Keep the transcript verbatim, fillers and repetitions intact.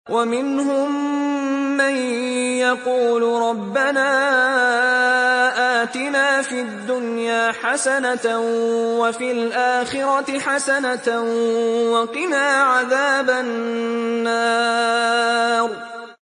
وَمِنْهُم مَّن يَقُولُ رَبَّنَا آتِنَا فِي الدُّنْيَا حَسَنَةً وَفِي الْآخِرَةِ حَسَنَةً وَقِنَا عَذَابَ النَّارِ